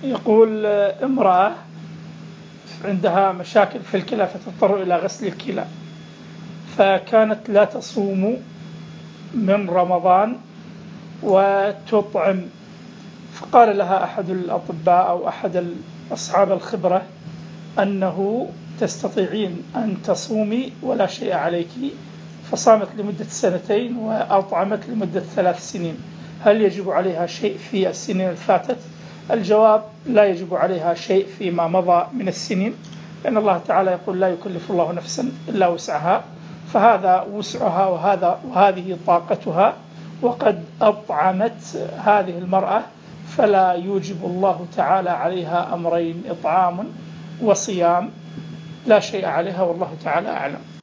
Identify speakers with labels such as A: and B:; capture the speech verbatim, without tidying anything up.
A: يقول امرأة عندها مشاكل في الكلى فتضطر إلى غسل الكلى، فكانت لا تصوم من رمضان وتطعم، فقال لها أحد الأطباء أو أحد أصحاب الخبرة أنه تستطيعين أن تصومي ولا شيء عليك، فصامت لمدة سنتين وأطعمت لمدة ثلاث سنين، هل يجب عليها شيء في السنين الفاتت؟ الجواب: لا يجب عليها شيء فيما مضى من السنين، لأن الله تعالى يقول: لا يكلف الله نفسا إلا وسعها، فهذا وسعها وهذا وهذه طاقتها، وقد أطعمت هذه المرأة، فلا يوجب الله تعالى عليها أمرين: إطعام وصيام، لا شيء عليها، والله تعالى أعلم.